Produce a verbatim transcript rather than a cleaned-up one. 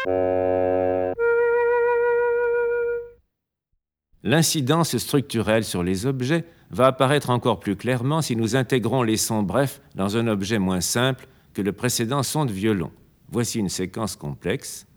L'incidence structurelle sur les objets va apparaître encore plus clairement si nous intégrons les sons brefs dans un objet moins simple que le précédent son de violon. Voici une séquence complexe.